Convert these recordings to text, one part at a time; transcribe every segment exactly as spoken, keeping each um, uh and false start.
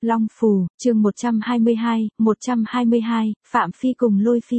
Long Phù, chương một trăm hai mươi hai, một trăm hai mươi hai, Phạm Phi cùng Lôi Phi.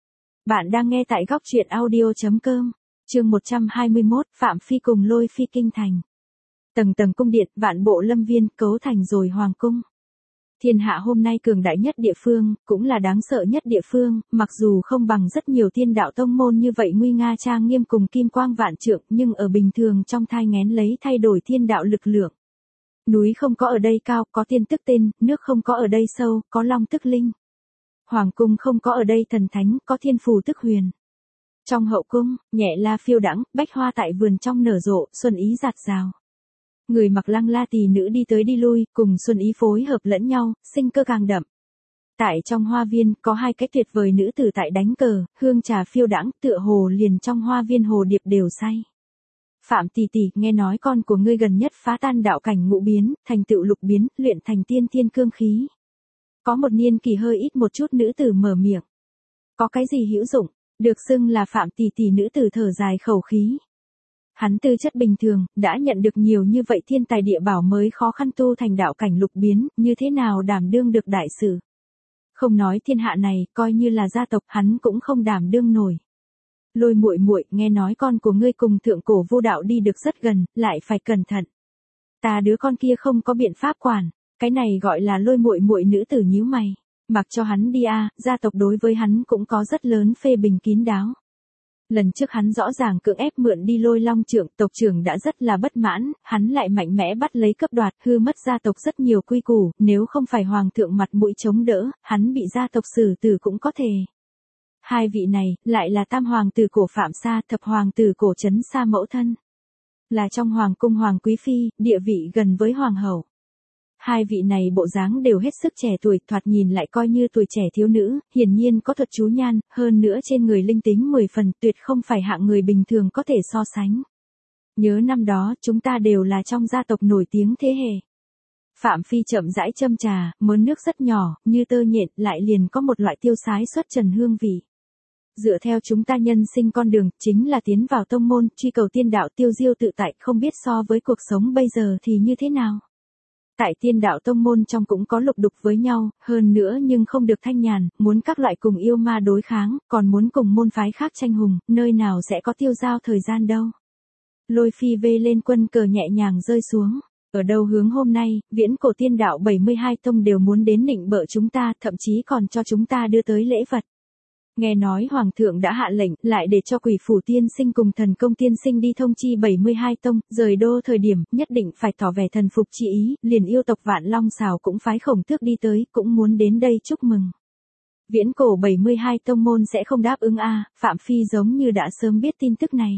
Bạn đang nghe tại góc truyện audio.com, chương một trăm hai mươi mốt, Phạm Phi cùng Lôi Phi kinh thành. Tầng tầng cung điện, vạn bộ lâm viên, cấu thành rồi hoàng cung. Thiên hạ hôm nay cường đại nhất địa phương, cũng là đáng sợ nhất địa phương, mặc dù không bằng rất nhiều thiên đạo tông môn như vậy nguy nga trang nghiêm cùng kim quang vạn trượng, nhưng ở bình thường trong thai nghén lấy thay đổi thiên đạo lực lượng. Núi không có ở đây cao, có tiên tức tên, nước không có ở đây sâu, có long tức linh. Hoàng cung không có ở đây thần thánh, có thiên phù tức huyền. Trong hậu cung, nhẹ la phiêu đãng, bách hoa tại vườn trong nở rộ, xuân ý rạt rào. Người mặc lăng la tỳ nữ đi tới đi lui, cùng xuân ý phối hợp lẫn nhau, sinh cơ càng đậm. Tại trong hoa viên, có hai cái tuyệt vời nữ tử tại đánh cờ, hương trà phiêu đãng, tựa hồ liền trong hoa viên hồ điệp đều say. Phạm tỷ tỷ, nghe nói con của ngươi gần nhất phá tan đạo cảnh ngũ biến, thành tựu lục biến, luyện thành tiên thiên cương khí. Có một niên kỳ hơi ít một chút nữ tử mở miệng. Có cái gì hữu dụng, được xưng là Phạm tỷ tỷ nữ tử thở dài khẩu khí. Hắn tư chất bình thường, đã nhận được nhiều như vậy thiên tài địa bảo mới khó khăn tu thành đạo cảnh lục biến, như thế nào đảm đương được đại sự. Không nói thiên hạ này, coi như là gia tộc hắn cũng không đảm đương nổi. Lôi muội muội, nghe nói con của ngươi cùng thượng cổ vô đạo đi được rất gần, lại phải cẩn thận. Ta đứa con kia không có biện pháp quản, cái này gọi là lôi muội muội nữ tử nhíu mày. Mặc cho hắn đi a, gia tộc đối với hắn cũng có rất lớn phê bình kín đáo. Lần trước hắn rõ ràng cưỡng ép mượn đi Lôi Long trưởng, tộc trưởng đã rất là bất mãn, hắn lại mạnh mẽ bắt lấy cấp đoạt, hư mất gia tộc rất nhiều quy củ, nếu không phải hoàng thượng mặt mũi chống đỡ, hắn bị gia tộc xử tử cũng có thể. Hai vị này, lại là tam hoàng tử cổ Phạm Sa, thập hoàng tử cổ Trấn Sa mẫu thân. Là trong hoàng cung hoàng quý phi, địa vị gần với hoàng hậu. Hai vị này bộ dáng đều hết sức trẻ tuổi, thoạt nhìn lại coi như tuổi trẻ thiếu nữ, hiển nhiên có thuật chú nhan, hơn nữa trên người linh tính mười phần, tuyệt không phải hạng người bình thường có thể so sánh. Nhớ năm đó, chúng ta đều là trong gia tộc nổi tiếng thế hệ. Phạm Phi chậm rãi châm trà, mớn nước rất nhỏ, như tơ nhện, lại liền có một loại tiêu sái xuất trần hương vị. Dựa theo chúng ta nhân sinh con đường, chính là tiến vào tông môn, truy cầu tiên đạo tiêu diêu tự tại, không biết so với cuộc sống bây giờ thì như thế nào. Tại tiên đạo tông môn trong cũng có lục đục với nhau, hơn nữa nhưng không được thanh nhàn, muốn các loại cùng yêu ma đối kháng, còn muốn cùng môn phái khác tranh hùng, nơi nào sẽ có tiêu giao thời gian đâu. Lôi Phi vê lên quân cờ nhẹ nhàng rơi xuống. Ở đâu hướng hôm nay, viễn cổ tiên đạo bảy mươi hai tông đều muốn đến nịnh bợ chúng ta, thậm chí còn cho chúng ta đưa tới lễ vật. Nghe nói Hoàng thượng đã hạ lệnh, lại để cho Quỷ Phủ tiên sinh cùng Thần Công tiên sinh đi thông chi bảy mươi hai tông, rời đô thời điểm, nhất định phải tỏ vẻ thần phục chi ý, liền yêu tộc Vạn Long Sào cũng phái Khổng Tước đi tới, cũng muốn đến đây chúc mừng. Viễn cổ bảy mươi hai tông môn sẽ không đáp ứng a, Phạm Phi giống như đã sớm biết tin tức này.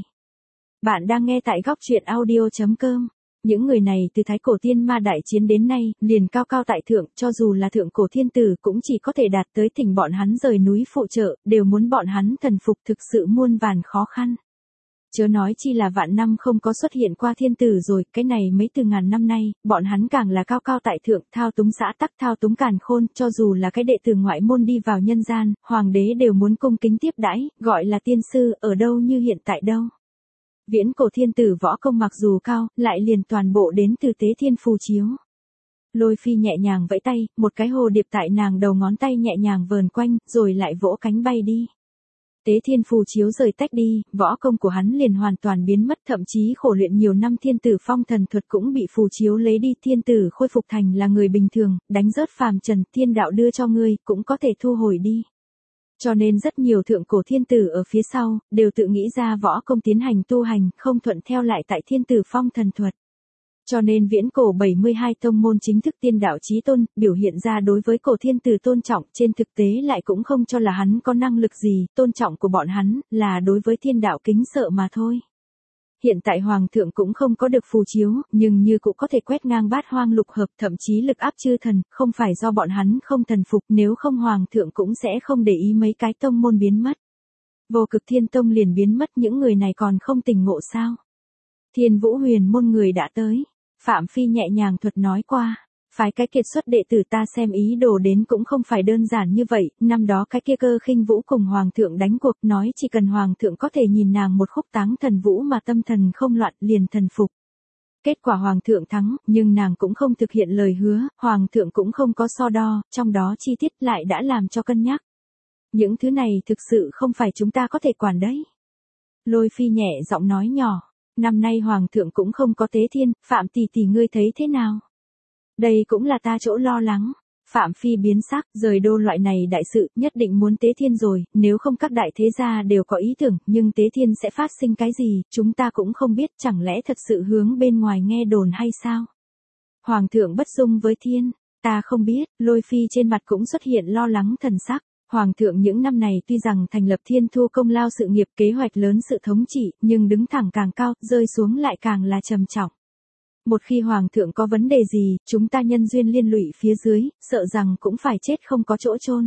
Bạn đang nghe tại góc truyện audio.com. Những người này từ thái cổ tiên ma đại chiến đến nay, liền cao cao tại thượng, cho dù là thượng cổ thiên tử cũng chỉ có thể đạt tới thỉnh bọn hắn rời núi phụ trợ, đều muốn bọn hắn thần phục, thực sự muôn vàn khó khăn. Chớ nói chi là vạn năm không có xuất hiện qua thiên tử rồi, cái này mấy từ ngàn năm nay, bọn hắn càng là cao cao tại thượng, thao túng xã tắc, thao túng càn khôn, cho dù là cái đệ tử ngoại môn đi vào nhân gian, hoàng đế đều muốn cung kính tiếp đãi, gọi là tiên sư, ở đâu như hiện tại đâu. Viễn cổ thiên tử võ công mặc dù cao, lại liền toàn bộ đến từ tế thiên phù chiếu. Lôi Phi nhẹ nhàng vẫy tay, một cái hồ điệp tại nàng đầu ngón tay nhẹ nhàng vờn quanh, rồi lại vỗ cánh bay đi. Tế thiên phù chiếu rời tách đi, võ công của hắn liền hoàn toàn biến mất, thậm chí khổ luyện nhiều năm thiên tử phong thần thuật cũng bị phù chiếu lấy đi, thiên tử khôi phục thành là người bình thường, đánh rớt phàm trần, thiên đạo đưa cho ngươi, cũng có thể thu hồi đi. Cho nên rất nhiều thượng cổ thiên tử ở phía sau, đều tự nghĩ ra võ công tiến hành tu hành, không thuận theo lại tại thiên tử phong thần thuật. Cho nên viễn cổ bảy mươi hai tông môn chính thức tiên đạo chí tôn, biểu hiện ra đối với cổ thiên tử tôn trọng, trên thực tế lại cũng không cho là hắn có năng lực gì, tôn trọng của bọn hắn, là đối với thiên đạo kính sợ mà thôi. Hiện tại hoàng thượng cũng không có được phù chiếu, nhưng như cũng có thể quét ngang bát hoang lục hợp, thậm chí lực áp chư thần, không phải do bọn hắn không thần phục, nếu không hoàng thượng cũng sẽ không để ý mấy cái tông môn biến mất. Vô Cực Thiên Tông liền biến mất, những người này còn không tỉnh ngộ sao? Thiên Vũ Huyền môn người đã tới. Phạm Phi nhẹ nhàng thuật nói qua. Phái cái kiệt xuất đệ tử ta xem ý đồ đến cũng không phải đơn giản như vậy, năm đó cái kia Cơ Khinh Vũ cùng hoàng thượng đánh cuộc, nói chỉ cần hoàng thượng có thể nhìn nàng một khúc táng thần vũ mà tâm thần không loạn, liền thần phục. Kết quả hoàng thượng thắng, nhưng nàng cũng không thực hiện lời hứa, hoàng thượng cũng không có so đo, trong đó chi tiết lại đã làm cho cân nhắc. Những thứ này thực sự không phải chúng ta có thể quản đấy. Lôi Phi nhẹ giọng nói nhỏ, năm nay hoàng thượng cũng không có tế thiên, Phạm tỷ tỷ ngươi thấy thế nào? Đây cũng là ta chỗ lo lắng. Phạm Phi biến sắc, rời đô loại này đại sự, nhất định muốn tế thiên rồi, nếu không các đại thế gia đều có ý tưởng, nhưng tế thiên sẽ phát sinh cái gì, chúng ta cũng không biết, chẳng lẽ thật sự hướng bên ngoài nghe đồn hay sao? Hoàng thượng bất dung với thiên, ta không biết, Lôi Phi trên mặt cũng xuất hiện lo lắng thần sắc. Hoàng thượng những năm này tuy rằng thành lập Thiên Thu công lao sự nghiệp kế hoạch lớn sự thống trị, nhưng đứng thẳng càng cao, rơi xuống lại càng là trầm trọng. Một khi hoàng thượng có vấn đề gì, chúng ta nhân duyên liên lụy phía dưới, sợ rằng cũng phải chết không có chỗ chôn.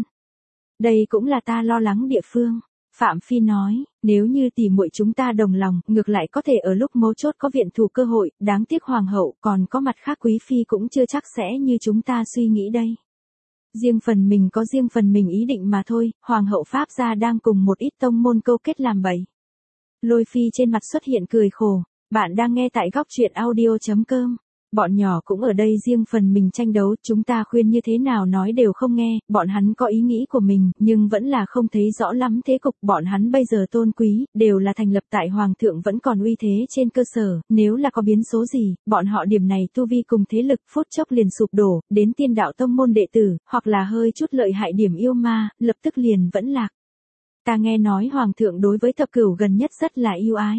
Đây cũng là ta lo lắng địa phương. Phạm Phi nói, nếu như tỷ muội chúng ta đồng lòng, ngược lại có thể ở lúc mấu chốt có viện thủ cơ hội, đáng tiếc hoàng hậu còn có mặt khác quý phi cũng chưa chắc sẽ như chúng ta suy nghĩ đây. Riêng phần mình có riêng phần mình ý định mà thôi, hoàng hậu Pháp gia đang cùng một ít tông môn câu kết làm bậy. Lôi Phi trên mặt xuất hiện cười khổ. Bạn đang nghe tại góc truyện audio chấm com. Bọn nhỏ cũng ở đây riêng phần mình tranh đấu, chúng ta khuyên như thế nào nói đều không nghe, bọn hắn có ý nghĩ của mình, nhưng vẫn là không thấy rõ lắm thế cục, bọn hắn bây giờ tôn quý, đều là thành lập tại hoàng thượng vẫn còn uy thế trên cơ sở, nếu là có biến số gì, bọn họ điểm này tu vi cùng thế lực phút chốc liền sụp đổ, đến tiên đạo tông môn đệ tử, hoặc là hơi chút lợi hại điểm yêu ma, lập tức liền vẫn lạc. Ta nghe nói hoàng thượng đối với thập cửu gần nhất rất là yêu ái.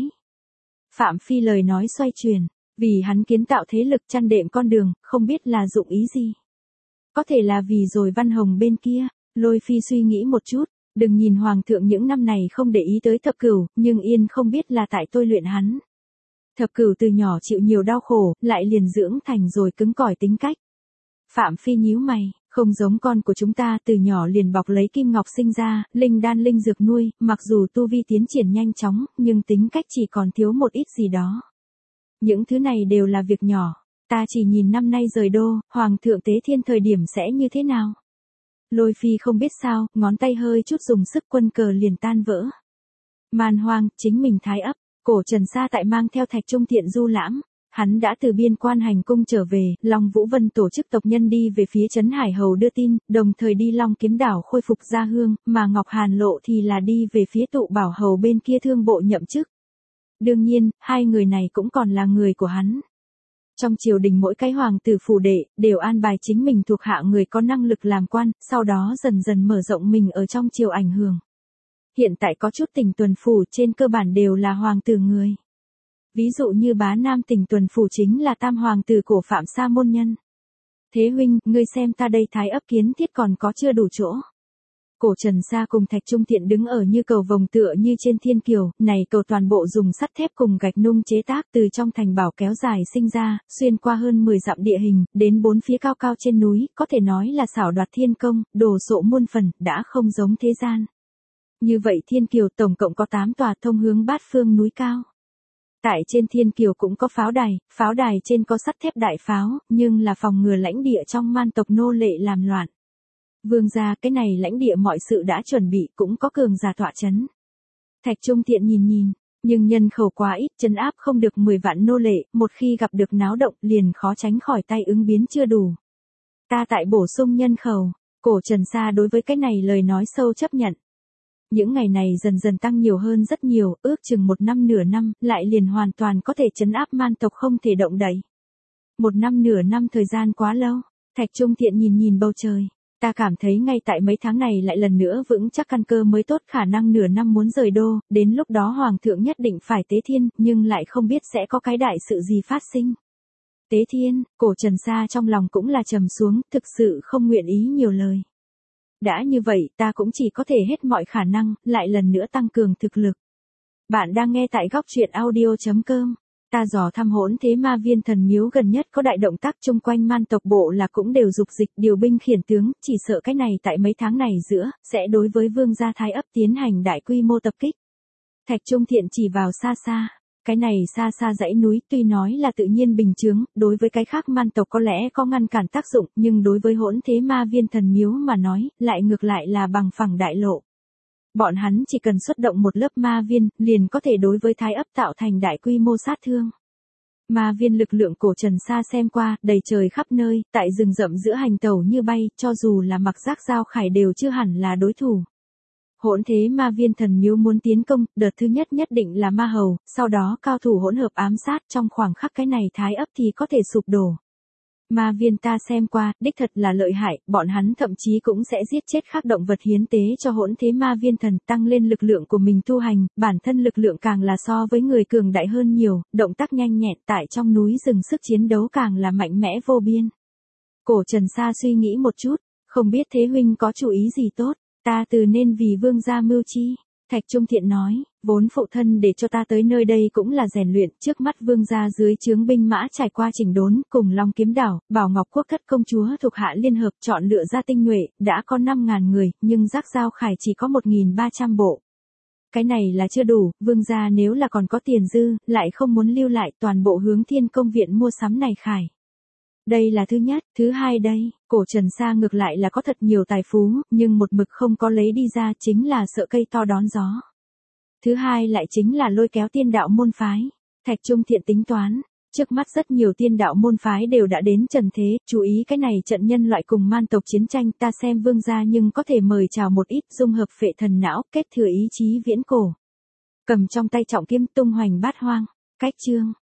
Phạm Phi lời nói xoay chuyển, vì hắn kiến tạo thế lực chăn đệm con đường, không biết là dụng ý gì. Có thể là vì rồi Văn Hồng bên kia, Lôi Phi suy nghĩ một chút, đừng nhìn hoàng thượng những năm này không để ý tới thập cửu, nhưng yên không biết là tại tôi luyện hắn. Thập cửu từ nhỏ chịu nhiều đau khổ, lại liền dưỡng thành rồi cứng cỏi tính cách. Phạm Phi nhíu mày, không giống con của chúng ta từ nhỏ liền bọc lấy kim ngọc sinh ra, linh đan linh dược nuôi, mặc dù tu vi tiến triển nhanh chóng, nhưng tính cách chỉ còn thiếu một ít gì đó. Những thứ này đều là việc nhỏ, ta chỉ nhìn năm nay rời đô, hoàng thượng tế thiên thời điểm sẽ như thế nào. Lôi Phi không biết sao, ngón tay hơi chút dùng sức quân cờ liền tan vỡ. Man Hoang, chính mình thái ấp, Cổ Trần Sa tại mang theo Thạch Trung Thiện du lãm. Hắn đã từ biên quan hành cung trở về, Long Vũ Vân tổ chức tộc nhân đi về phía Trấn Hải Hầu đưa tin, đồng thời đi Long Kiếm Đảo khôi phục gia hương, mà Ngọc Hàn Lộ thì là đi về phía Tụ Bảo Hầu bên kia thương bộ nhậm chức. Đương nhiên, hai người này cũng còn là người của hắn. Trong triều đình mỗi cái hoàng tử phủ đệ, đều an bài chính mình thuộc hạ người có năng lực làm quan, sau đó dần dần mở rộng mình ở trong triều ảnh hưởng. Hiện tại có chút tỉnh tuần phủ trên cơ bản đều là hoàng tử người. Ví dụ như bá Nam tỉnh tuần phủ chính là tam hoàng tử cổ Phạm Sa môn nhân. Thế huynh, ngươi xem ta đây thái ấp kiến thiết còn có chưa đủ chỗ. Cổ Trần Sa cùng Thạch Trung Thiện đứng ở như cầu vồng tựa như trên thiên kiều, này cầu toàn bộ dùng sắt thép cùng gạch nung chế tác từ trong thành bảo kéo dài sinh ra, xuyên qua hơn mười dặm địa hình, đến bốn phía cao cao trên núi, có thể nói là xảo đoạt thiên công, đồ sộ muôn phần, đã không giống thế gian. Như vậy thiên kiều tổng cộng có tám tòa thông hướng bát phương núi cao. Tại trên thiên kiều cũng có pháo đài, pháo đài trên có sắt thép đại pháo, nhưng là phòng ngừa lãnh địa trong man tộc nô lệ làm loạn. Vương gia, cái này lãnh địa mọi sự đã chuẩn bị, cũng có cường giả tọa chấn. Thạch Trung Thiện nhìn nhìn, nhưng nhân khẩu quá ít, trấn áp không được mười vạn nô lệ, một khi gặp được náo động liền khó tránh khỏi tay ứng biến chưa đủ. Ta tại bổ sung nhân khẩu, Cổ Trần Sa đối với cái này lời nói sâu chấp nhận. Những ngày này dần dần tăng nhiều hơn rất nhiều, ước chừng một năm nửa năm, lại liền hoàn toàn có thể trấn áp man tộc không thể động đậy. Một năm nửa năm thời gian quá lâu, Thạch Trung Thiện nhìn nhìn bầu trời. Ta cảm thấy ngay tại mấy tháng này lại lần nữa vững chắc căn cơ mới tốt, khả năng nửa năm muốn rời đô, đến lúc đó hoàng thượng nhất định phải tế thiên, nhưng lại không biết sẽ có cái đại sự gì phát sinh. Tế thiên, Cổ Trần Sa trong lòng cũng là trầm xuống, thực sự không nguyện ý nhiều lời. Đã như vậy, ta cũng chỉ có thể hết mọi khả năng, lại lần nữa tăng cường thực lực. Bạn đang nghe tại góc truyện audio chấm com. Ta dò thăm Hỗn Thế Ma Viên thần miếu gần nhất có đại động tác chung quanh man tộc bộ là cũng đều dục dịch điều binh khiển tướng, chỉ sợ cái này tại mấy tháng này giữa, sẽ đối với vương gia thái ấp tiến hành đại quy mô tập kích. Thạch Trung Thiện chỉ vào xa xa, cái này xa xa dãy núi tuy nói là tự nhiên bình chướng, đối với cái khác man tộc có lẽ có ngăn cản tác dụng, nhưng đối với Hỗn Thế Ma Viên thần miếu mà nói, lại ngược lại là bằng phẳng đại lộ. Bọn hắn chỉ cần xuất động một lớp ma viên, liền có thể đối với thái ấp tạo thành đại quy mô sát thương. Ma viên lực lượng cổ Trần Sa xem qua, đầy trời khắp nơi, tại rừng rậm giữa hành tẩu như bay, cho dù là mặc giác giao khải đều chưa hẳn là đối thủ. Hỗn thế ma viên thần miếu muốn tiến công, đợt thứ nhất nhất định là ma hầu, sau đó cao thủ hỗn hợp ám sát, trong khoảng khắc cái này thái ấp thì có thể sụp đổ. Ma viên ta xem qua, đích thật là lợi hại, bọn hắn thậm chí cũng sẽ giết chết các động vật hiến tế cho hỗn thế ma viên thần, tăng lên lực lượng của mình tu hành, bản thân lực lượng càng là so với người cường đại hơn nhiều, động tác nhanh nhẹn tại trong núi rừng sức chiến đấu càng là mạnh mẽ vô biên. Cổ Trần Sa suy nghĩ một chút, không biết thế huynh có chủ ý gì tốt, ta từ nên vì vương gia mưu chi. Thạch Trung Thiện nói, vốn phụ thân để cho ta tới nơi đây cũng là rèn luyện, trước mắt vương gia dưới trướng binh mã trải qua chỉnh đốn, cùng Long Kiếm Đảo, Bảo Ngọc Quốc Thất công chúa thuộc hạ liên hợp chọn lựa ra tinh nhuệ, đã có năm ngàn người, nhưng giác giao khải chỉ có một nghìn ba trăm bộ. Cái này là chưa đủ, vương gia nếu là còn có tiền dư, lại không muốn lưu lại toàn bộ hướng Thiên Công viện mua sắm này khải. Đây là thứ nhất, thứ hai đây, cổ Trần Sa ngược lại là có thật nhiều tài phú, nhưng một mực không có lấy đi ra chính là sợ cây to đón gió. Thứ hai lại chính là lôi kéo tiên đạo môn phái. Thạch Trung Thiện tính toán, trước mắt rất nhiều tiên đạo môn phái đều đã đến trần thế, chú ý cái này trận nhân loại cùng man tộc chiến tranh, ta xem vương gia nhưng có thể mời chào một ít dung hợp phệ thần não, kết thừa ý chí viễn cổ. Cầm trong tay trọng kiếm tung hoành bát hoang, cách chương.